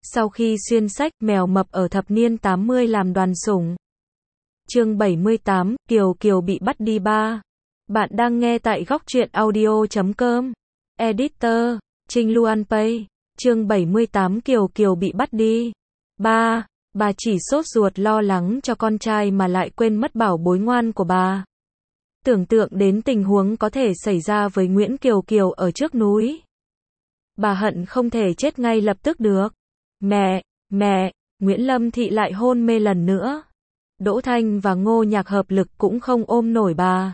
Sau khi xuyên sách, mèo mập ở thập niên 80 làm đoàn sủng. Chương 78, Kiều Kiều bị bắt đi 3. Bạn đang nghe tại góc truyện audio.com. Editor, Trinh Luan Pay. Chương 78, Kiều Kiều bị bắt đi 3. Bà chỉ sốt ruột lo lắng cho con trai mà lại quên mất bảo bối ngoan của bà. Tưởng tượng đến tình huống có thể xảy ra với Nguyễn Kiều Kiều ở trước núi. Bà hận không thể chết ngay lập tức được. Mẹ, Nguyễn Lâm Thị lại hôn mê lần nữa. Đỗ Thanh và Ngô Nhạc hợp lực cũng không ôm nổi bà.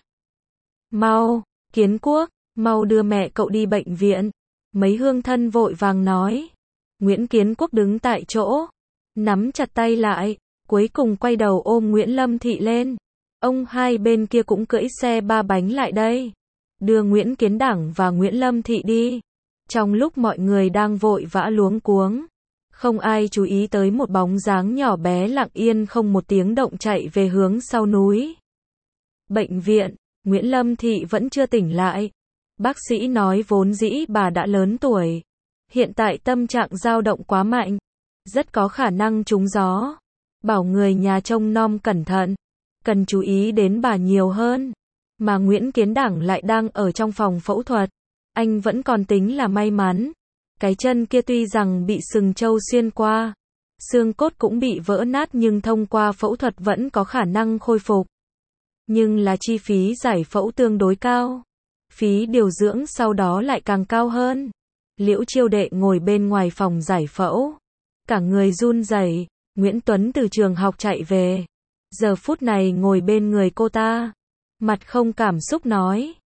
Mau, Kiến Quốc, mau đưa mẹ cậu đi bệnh viện. Mấy hương thân vội vàng nói. Nguyễn Kiến Quốc đứng tại chỗ, nắm chặt tay lại, cuối cùng quay đầu ôm Nguyễn Lâm Thị lên. Ông hai bên kia cũng cưỡi xe ba bánh lại đây, đưa Nguyễn Kiến Đảng và Nguyễn Lâm Thị đi. Trong lúc mọi người đang vội vã luống cuống, không ai chú ý tới một bóng dáng nhỏ bé lặng yên không một tiếng động chạy về hướng sau núi. Bệnh viện, Nguyễn Lâm Thị vẫn chưa tỉnh lại. Bác sĩ nói vốn dĩ bà đã lớn tuổi, hiện tại tâm trạng dao động quá mạnh, rất có khả năng trúng gió. Bảo người nhà trông nom cẩn thận, cần chú ý đến bà nhiều hơn. Mà Nguyễn Kiến Đảng lại đang ở trong phòng phẫu thuật. Anh vẫn còn tính là may mắn. Cái chân kia tuy rằng bị sừng trâu xuyên qua, xương cốt cũng bị vỡ nát nhưng thông qua phẫu thuật vẫn có khả năng khôi phục. Nhưng là chi phí giải phẫu tương đối cao. Phí điều dưỡng sau đó lại càng cao hơn. Liễu Chiêu Đệ ngồi bên ngoài phòng giải phẫu, cả người run rẩy. Nguyễn Tuấn từ trường học chạy về, giờ phút này ngồi bên người cô ta, mặt không cảm xúc nói.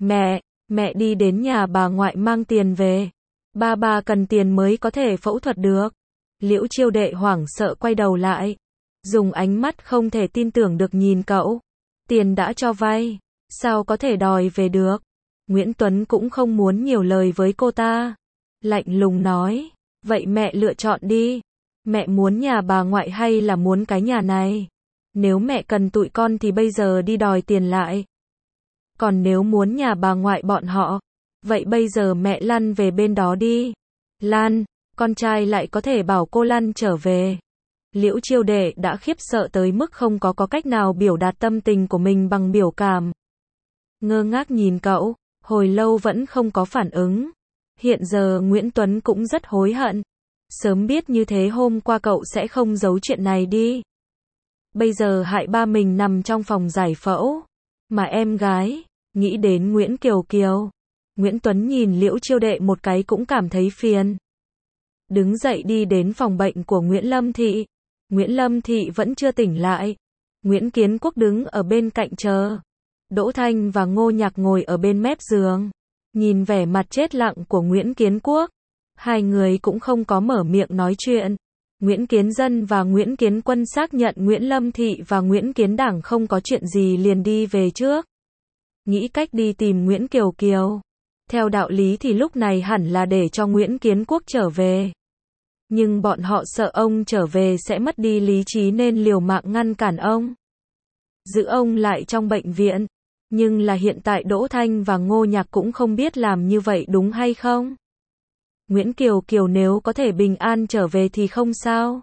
Mẹ đi đến nhà bà ngoại mang tiền về. Bà cần tiền mới có thể phẫu thuật được. Liễu Chiêu Đệ hoảng sợ quay đầu lại, dùng ánh mắt không thể tin tưởng được nhìn cậu. Tiền đã cho vay, sao có thể đòi về được? Nguyễn Tuấn cũng không muốn nhiều lời với cô ta, lạnh lùng nói, vậy mẹ lựa chọn đi. Mẹ muốn nhà bà ngoại hay là muốn cái nhà này? Nếu mẹ cần tụi con thì bây giờ đi đòi tiền lại. Còn nếu muốn nhà bà ngoại bọn họ, vậy bây giờ mẹ lăn về bên đó đi. Lan, con trai lại có thể bảo cô lăn trở về. Liễu Chiêu Đệ đã khiếp sợ tới mức không có cách nào biểu đạt tâm tình của mình bằng biểu cảm. Ngơ ngác nhìn cậu, hồi lâu vẫn không có phản ứng. Hiện giờ Nguyễn Tuấn cũng rất hối hận. Sớm biết như thế hôm qua cậu sẽ không giấu chuyện này đi. Bây giờ hại ba mình nằm trong phòng giải phẫu. Mà em gái, nghĩ đến Nguyễn Kiều Kiều. Nguyễn Tuấn nhìn Liễu Chiêu Đệ một cái cũng cảm thấy phiền. Đứng dậy đi đến phòng bệnh của Nguyễn Lâm Thị. Nguyễn Lâm Thị vẫn chưa tỉnh lại. Nguyễn Kiến Quốc đứng ở bên cạnh chờ. Đỗ Thanh và Ngô Nhạc ngồi ở bên mép giường. Nhìn vẻ mặt chết lặng của Nguyễn Kiến Quốc, hai người cũng không có mở miệng nói chuyện. Nguyễn Kiến Dân và Nguyễn Kiến Quân xác nhận Nguyễn Lâm Thị và Nguyễn Kiến Đảng không có chuyện gì liền đi về trước. Nghĩ cách đi tìm Nguyễn Kiều Kiều. Theo đạo lý thì lúc này hẳn là để cho Nguyễn Kiến Quốc trở về. Nhưng bọn họ sợ ông trở về sẽ mất đi lý trí nên liều mạng ngăn cản ông, giữ ông lại trong bệnh viện. Nhưng là hiện tại Đỗ Thanh và Ngô Nhạc cũng không biết làm như vậy đúng hay không. Nguyễn Kiều Kiều nếu có thể bình an trở về thì không sao.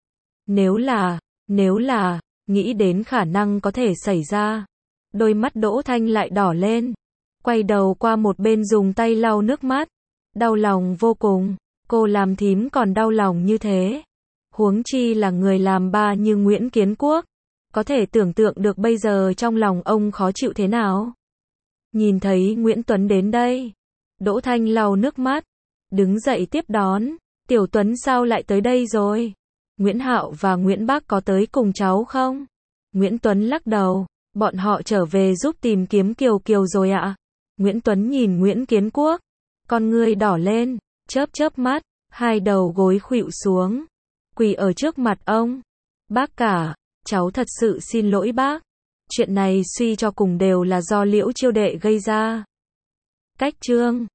Nếu là, nghĩ đến khả năng có thể xảy ra. Đôi mắt Đỗ Thanh lại đỏ lên. Quay đầu qua một bên dùng tay lau nước mắt. Đau lòng vô cùng. Cô làm thím còn đau lòng như thế. Huống chi là người làm ba như Nguyễn Kiến Quốc. Có thể tưởng tượng được bây giờ trong lòng ông khó chịu thế nào. Nhìn thấy Nguyễn Tuấn đến đây, Đỗ Thanh lau nước mắt, đứng dậy tiếp đón. Tiểu Tuấn sao lại tới đây rồi? Nguyễn Hạo và Nguyễn Bác có tới cùng cháu không? Nguyễn Tuấn lắc đầu, bọn họ trở về giúp tìm kiếm Kiều Kiều rồi ạ. Nguyễn Tuấn nhìn Nguyễn Kiến Quốc, con ngươi đỏ lên, chớp mắt, hai đầu gối khuỵu xuống, quỳ ở trước mặt ông. Bác cả, cháu thật sự xin lỗi bác. Chuyện này suy cho cùng đều là do Liễu Chiêu Đệ gây ra. Cách chương